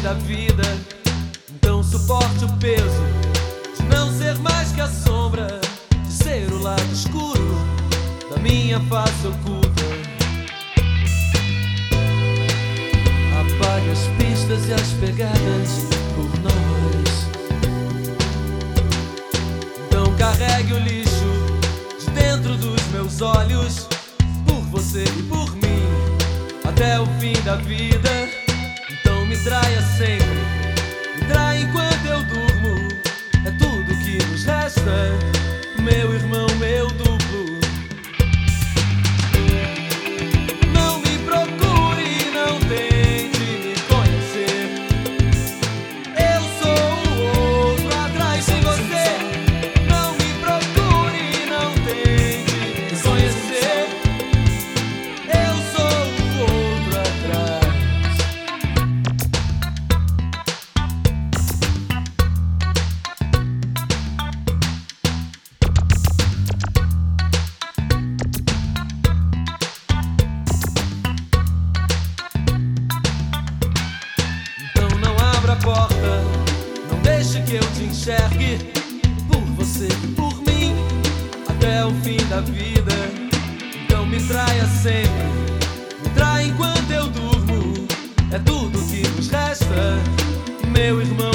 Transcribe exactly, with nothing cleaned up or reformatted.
da vida. Então suporte o peso de não ser mais que a sombra, de ser o lado escuro da minha face oculta. Apague as pistas e as pegadas por nós. Então carregue o lixo de dentro dos meus olhos, por você e por mim, até o fim da vida. Então me traia sempre, me traia enquanto eu durmo. É tudo que nos resta, meu irmão, meu duplo. Não me procure, não tente me conhecer. Eu sou o outro atrás de você. Não me procure, não tente me conhecer. Eu sou o outro atrás. Então não abra a porta, não deixe que eu te enxergue, por você e por mim, até o fim da vida. Então me traia sempre, me traia enquanto eu durmo. É tudo que nos resta, meu irmão.